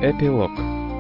Эпилог.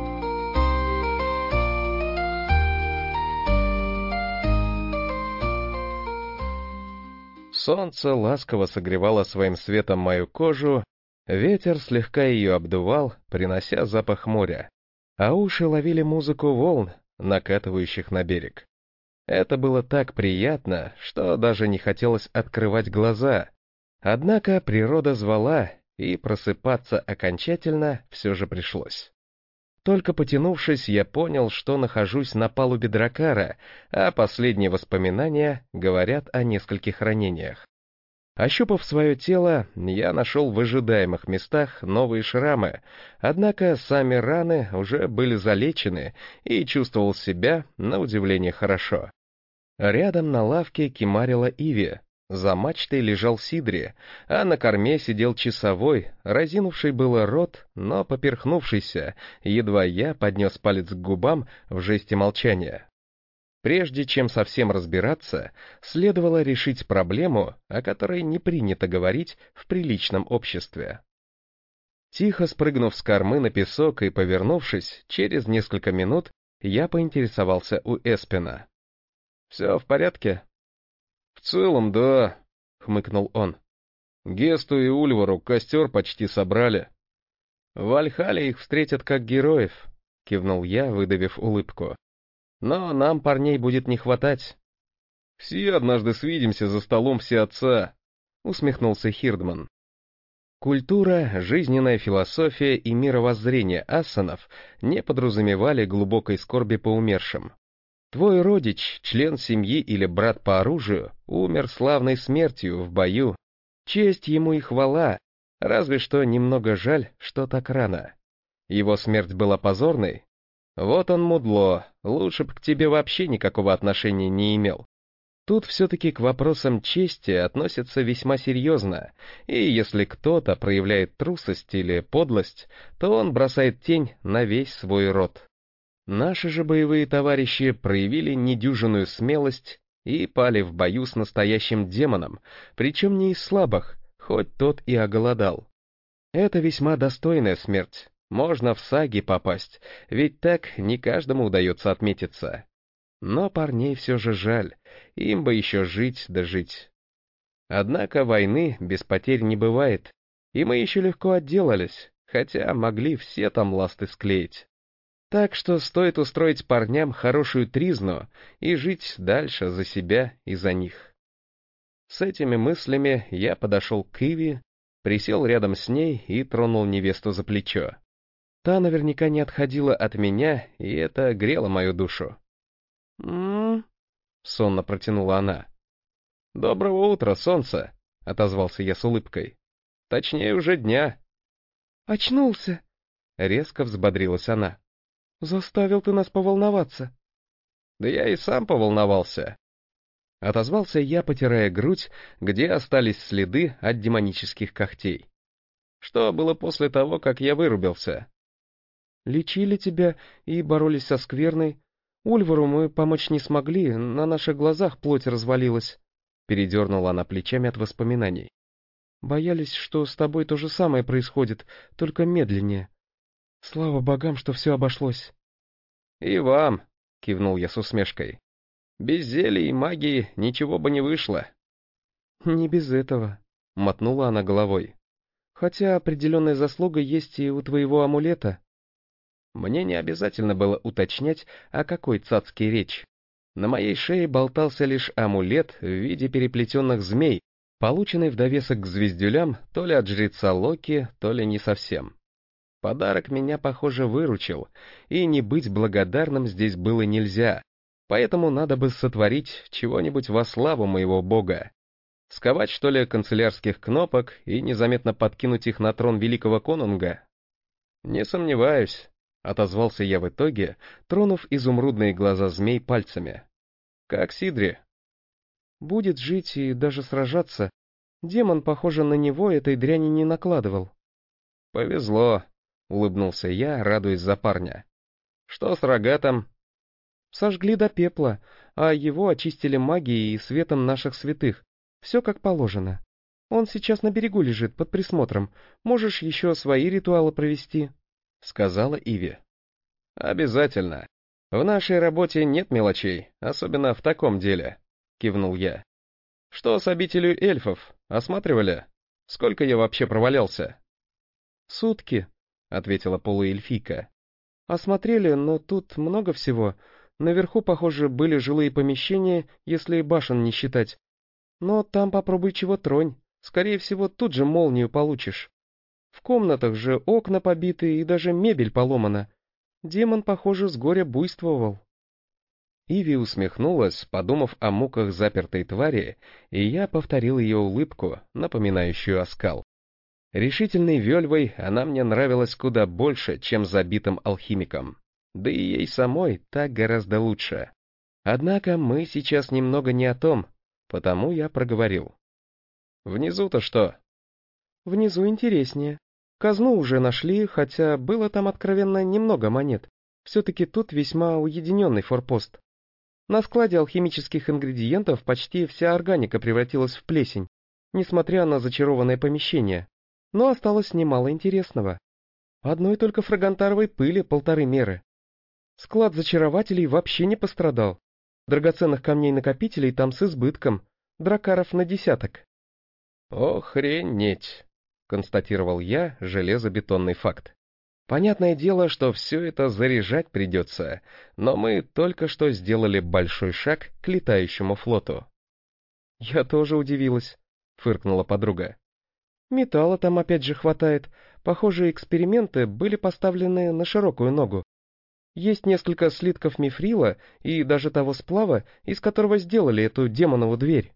Солнце ласково согревало своим светом мою кожу, ветер слегка ее обдувал, принося запах моря, а уши ловили музыку волн, накатывающих на берег. Это было так приятно, что даже не хотелось открывать глаза. Однако природа звала, и просыпаться окончательно все же пришлось. Только потянувшись, я понял, что нахожусь на палубе драккара, а последние воспоминания говорят о нескольких ранениях. Ощупав свое тело, я нашел в ожидаемых местах новые шрамы, однако сами раны уже были залечены и чувствовал себя, на удивление, хорошо. Рядом на лавке кимарила Иви, за мачтой лежал Сидри, а на корме сидел часовой, разинувший было рот, но поперхнувшийся, едва я поднес палец к губам в жесте молчания. Прежде чем совсем разбираться, следовало решить проблему, о которой не принято говорить в приличном обществе. Тихо спрыгнув с кормы на песок и повернувшись, через несколько минут я поинтересовался у Эспина. «Все в порядке?» «В целом, да», — хмыкнул он. «Гесту и Ульвару костер почти собрали». «В Вальхалле их встретят как героев», — кивнул я, выдавив улыбку. «Но нам парней будет не хватать». «Все однажды свидимся за столом всеотца», — усмехнулся Хирдман. Культура, жизненная философия и мировоззрение ассанов не подразумевали глубокой скорби по умершим. Твой родич, член семьи или брат по оружию, умер славной смертью в бою. Честь ему и хвала, разве что немного жаль, что так рано. Его смерть была позорной? Вот он мудло, лучше б к тебе вообще никакого отношения не имел. Тут все-таки к вопросам чести относятся весьма серьезно, и если кто-то проявляет трусость или подлость, то он бросает тень на весь свой род. Наши же боевые товарищи проявили недюжинную смелость и пали в бою с настоящим демоном, причем не из слабых, хоть тот и оголодал. Это весьма достойная смерть, можно в саги попасть, ведь так не каждому удается отметиться. Но парней все же жаль, им бы еще жить да жить. Однако войны без потерь не бывает, и мы еще легко отделались, хотя могли все там ласты склеить. Так что стоит устроить парням хорошую тризну и жить дальше за себя и за них. С этими мыслями я подошел к Иви, присел рядом с ней и тронул невесту за плечо. Та наверняка не отходила от меня, и это грело мою душу. «М-м-м», сонно протянула она. «Доброго утра, солнце», — отозвался я с улыбкой. «Точнее, уже дня». «Очнулся!» — резко взбодрилась она. «Заставил ты нас поволноваться». «Да я и сам поволновался». Отозвался я, потирая грудь, где остались следы от демонических когтей. Что было после того, как я вырубился? «Лечили тебя и боролись со скверной. Ульвару мы помочь не смогли, на наших глазах плоть развалилась», — передернула она плечами от воспоминаний. «Боялись, что с тобой то же самое происходит, только медленнее. Слава богам, что все обошлось». «И вам», — кивнул я с усмешкой. «Без зелий и магии ничего бы не вышло». «Не без этого», — мотнула она головой. «Хотя определенная заслуга есть и у твоего амулета». Мне не обязательно было уточнять, о какой цацке речь. На моей шее болтался лишь амулет в виде переплетенных змей, полученный в довесок к звездюлям то ли от жреца Локи, то ли не совсем. Подарок меня, похоже, выручил, и не быть благодарным здесь было нельзя, поэтому надо бы сотворить чего-нибудь во славу моего бога. Сковать, что ли, канцелярских кнопок и незаметно подкинуть их на трон великого конунга? Не сомневаюсь, отозвался я в итоге, тронув изумрудные глаза змей пальцами. Как Сидри? Будет жить и даже сражаться. Демон, похоже, на него этой дряни не накладывал. Повезло, улыбнулся я, радуясь за парня. Что с рогатом? Сожгли до пепла, а его очистили магией и светом наших святых. Все как положено. Он сейчас на берегу лежит, под присмотром. Можешь еще свои ритуалы провести. — сказала Иви. «Обязательно. В нашей работе нет мелочей, особенно в таком деле», — кивнул я. «Что с обителью эльфов? Осматривали? Сколько я вообще провалялся?» «Сутки», — ответила полуэльфийка. «Осмотрели, но тут много всего. Наверху, похоже, были жилые помещения, если башен не считать. Но там попробуй чего тронь. Скорее всего, тут же молнию получишь. В комнатах же окна побиты и даже мебель поломана. Демон, похоже, с горя буйствовал». Иви усмехнулась, подумав о муках запертой твари, и я повторил ее улыбку, напоминающую оскал. Решительной Вельвой она мне нравилась куда больше, чем забитым алхимиком. Да и ей самой так гораздо лучше. Однако мы сейчас немного не о том, потому я проговорил. «Внизу-то что?» «Внизу интереснее. Казну уже нашли, хотя было там откровенно немного монет. Все-таки тут весьма уединенный форпост. На складе алхимических ингредиентов почти вся органика превратилась в плесень, несмотря на зачарованное помещение. Но осталось немало интересного. Одной только фрагантаровой пыли 1,5 меры. Склад зачарователей вообще не пострадал. Драгоценных камней-накопителей там с избытком, дракаров на десяток. «Охренеть!» — констатировал я железобетонный факт. «Понятное дело, что все это заряжать придется, но мы только что сделали большой шаг к летающему флоту». «Я тоже удивилась», — фыркнула подруга. «Металла там опять же хватает. Похоже, эксперименты были поставлены на широкую ногу. Есть несколько слитков мифрила и даже того сплава, из которого сделали эту демонову дверь».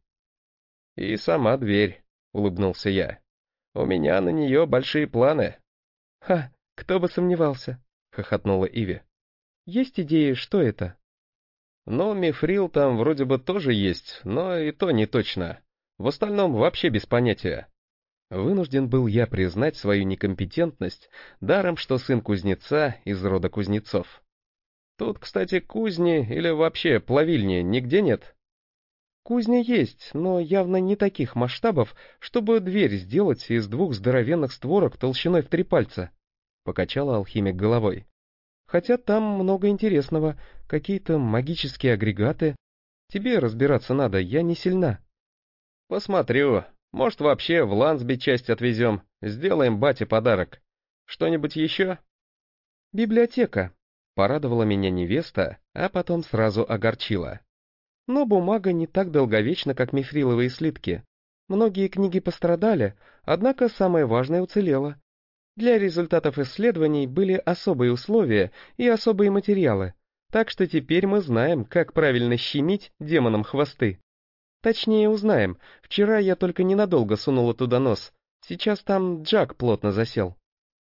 «И сама дверь», — улыбнулся я. «У меня на нее большие планы». «Ха, кто бы сомневался», — хохотнула Иви. «Есть идеи, что это?» «Ну, мифрил там вроде бы тоже есть, но и то не точно. В остальном вообще без понятия». Вынужден был я признать свою некомпетентность, даром что сын кузнеца из рода кузнецов. Тут, кстати, кузни или вообще плавильни нигде нет? «Кузня есть, но явно не таких масштабов, чтобы дверь сделать из 2 здоровенных створок толщиной в 3 пальца», — покачала алхимик головой. «Хотя там много интересного, какие-то магические агрегаты. Тебе разбираться надо, я не сильна». «Посмотрю. Может, вообще в Лансби часть отвезем, сделаем бате подарок. Что-нибудь еще?» «Библиотека», — порадовала меня невеста, а потом сразу огорчила. «Но бумага не так долговечна, как мифриловые слитки. Многие книги пострадали, однако самое важное уцелело. Для результатов исследований были особые условия и особые материалы, так что теперь мы знаем, как правильно щемить демонам хвосты. Точнее, узнаем. Вчера я только ненадолго сунула туда нос. Сейчас там Джак плотно засел».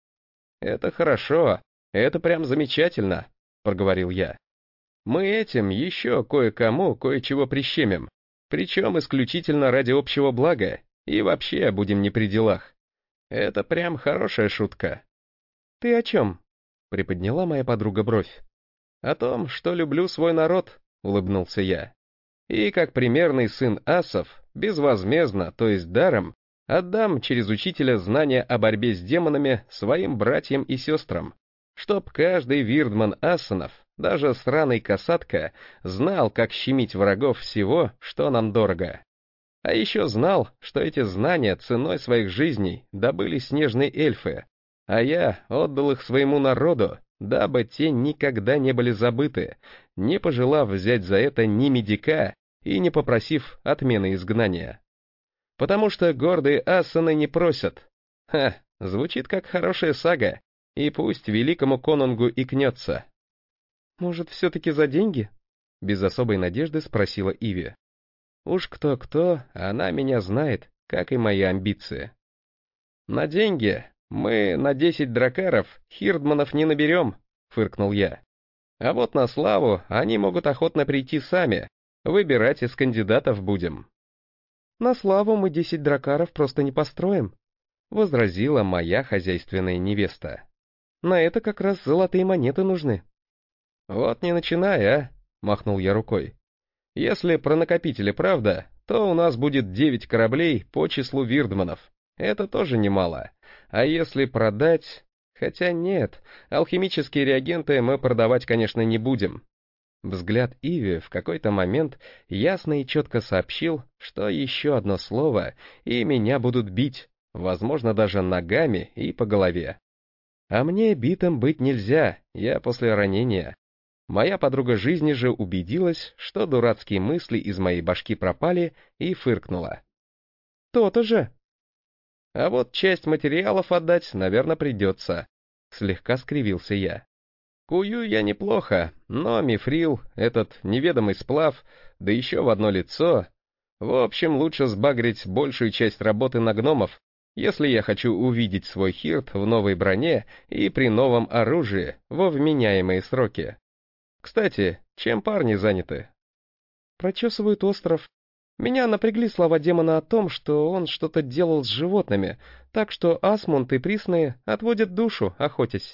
«Это хорошо. Это прям замечательно», — проговорил я. «Мы этим еще кое-кому кое-чего прищемим. Причем исключительно ради общего блага. И вообще будем не при делах. Это прям хорошая шутка». «Ты о чем?» — приподняла моя подруга бровь. «О том, что люблю свой народ», — улыбнулся я. «И как примерный сын асов, безвозмездно, то есть даром, отдам через учителя знания о борьбе с демонами своим братьям и сестрам, чтоб каждый вирдман ассанов, даже сраный касатка, знал, как щемить врагов всего, что нам дорого. А еще знал, что эти знания ценой своих жизней добыли снежные эльфы, а я отдал их своему народу, дабы те никогда не были забыты, не пожелав взять за это ни медика и не попросив отмены изгнания. Потому что гордые ассаны не просят. Ха, звучит как хорошая сага, и пусть великому конунгу икнется». «Может, все-таки за деньги?» — без особой надежды спросила Иви. Уж кто-кто, она меня знает, как и мои амбиции. «На деньги мы на 10 дракаров хирдманов не наберем», — фыркнул я. «А вот на славу они могут охотно прийти сами, выбирать из кандидатов будем». «На славу мы 10 дракаров просто не построим», — возразила моя хозяйственная невеста. «На это как раз золотые монеты нужны». «Вот не начинай, а», — махнул я рукой. «Если про накопители правда, то у нас будет 9 кораблей по числу вирдманов. Это тоже немало. А если продать... Хотя нет, алхимические реагенты мы продавать, конечно, не будем. Взгляд Иви в какой-то момент ясно и четко сообщил, что еще одно слово, и меня будут бить, возможно, даже ногами и по голове. А мне битым быть нельзя, я после ранения. Моя подруга жизни же убедилась, что дурацкие мысли из моей башки пропали, и фыркнула. «То-то же!» «А вот часть материалов отдать, наверное, придется», — слегка скривился я. «Кую я неплохо, но мифрил, этот неведомый сплав, да еще в одно лицо. В общем, лучше сбагрить большую часть работы на гномов, если я хочу увидеть свой хирт в новой броне и при новом оружии во вменяемые сроки. Кстати, чем парни заняты?» «Прочесывают остров. Меня напрягли слова демона о том, что он что-то делал с животными, так что Асмунд и Присные отводят душу, охотясь».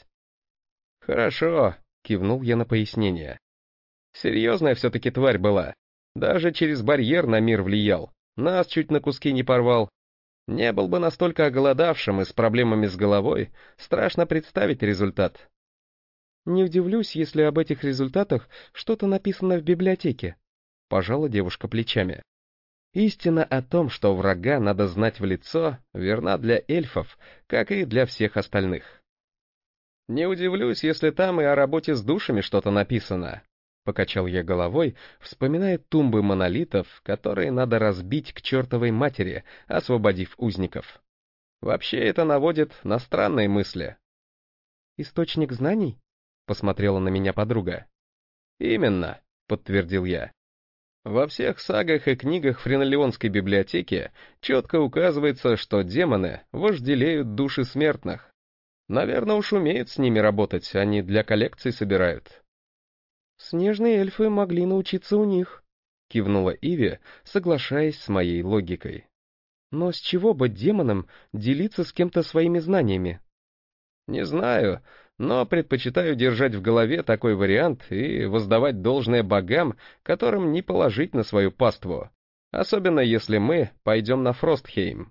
«Хорошо», — кивнул я на пояснение. «Серьезная все-таки тварь была. Даже через барьер на мир влиял. Нас чуть на куски не порвал. Не был бы настолько оголодавшим и с проблемами с головой, страшно представить результат». «Не удивлюсь, если об этих результатах что-то написано в библиотеке», — пожала девушка плечами. Истина о том, что врага надо знать в лицо, верна для эльфов, как и для всех остальных. «Не удивлюсь, если там и о работе с душами что-то написано», — покачал я головой, вспоминая тумбы монолитов, которые надо разбить к чертовой матери, освободив узников. Вообще это наводит на странные мысли. «Источник знаний?» — посмотрела на меня подруга. «Именно», — подтвердил я. Во всех сагах и книгах Френолеонской библиотеки четко указывается, что демоны вожделеют души смертных. Наверное, уж умеют с ними работать, они для коллекций собирают. «Снежные эльфы могли научиться у них», — кивнула Иви, соглашаясь с моей логикой. «Но с чего бы демонам делиться с кем-то своими знаниями?» «Не знаю, но предпочитаю держать в голове такой вариант и воздавать должное богам, которым не положить на свою паству, особенно если мы пойдем на Фростхейм».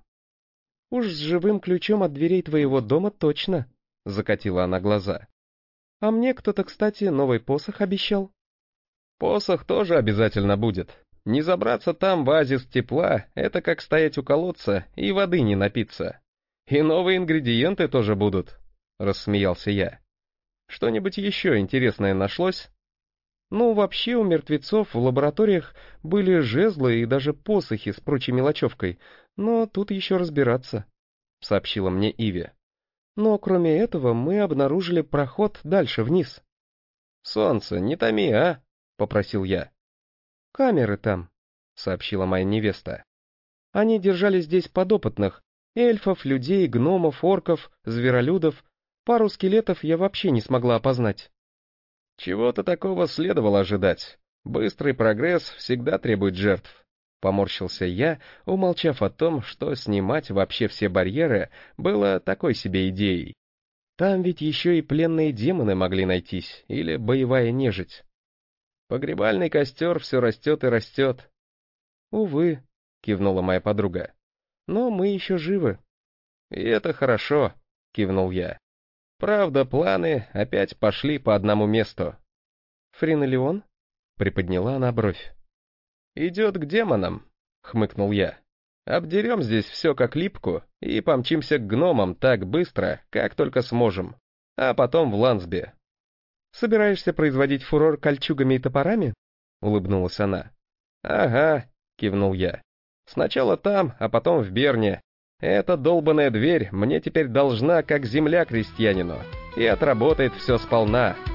«Уж с живым ключом от дверей твоего дома точно», — закатила она глаза. «А мне кто-то, кстати, новый посох обещал». «Посох тоже обязательно будет. Не забраться там в оазис тепла — это как стоять у колодца и воды не напиться. И новые ингредиенты тоже будут», — рассмеялся я. «Что-нибудь еще интересное нашлось?» «Ну, вообще у мертвецов в лабораториях были жезлы и даже посохи с прочей мелочевкой, но тут еще разбираться», — сообщила мне Иви. «Но кроме этого мы обнаружили проход дальше вниз». «Солнце, не томи, а?» — попросил я. «Камеры там», — сообщила моя невеста. «Они держали здесь подопытных, эльфов, людей, гномов, орков, зверолюдов. Пару скелетов я вообще не смогла опознать». «Чего-то такого следовало ожидать. Быстрый прогресс всегда требует жертв», — поморщился я, умолчав о том, что снимать вообще все барьеры было такой себе идеей. Там ведь еще и пленные демоны могли найтись, или боевая нежить. Погребальный костер все растет и растет. «Увы», — кивнула моя подруга, — «но мы еще живы». «И это хорошо», — кивнул я. «Правда, планы опять пошли по одному месту». «Френолеон?» — приподняла она бровь. «Идет к демонам», — хмыкнул я. «Обдерем здесь все как липку и помчимся к гномам так быстро, как только сможем. А потом в Лансби». «Собираешься производить фурор кольчугами и топорами?» — улыбнулась она. «Ага», — кивнул я. «Сначала там, а потом в Берне. Эта долбаная дверь мне теперь должна, как земля крестьянину, и отработает все сполна».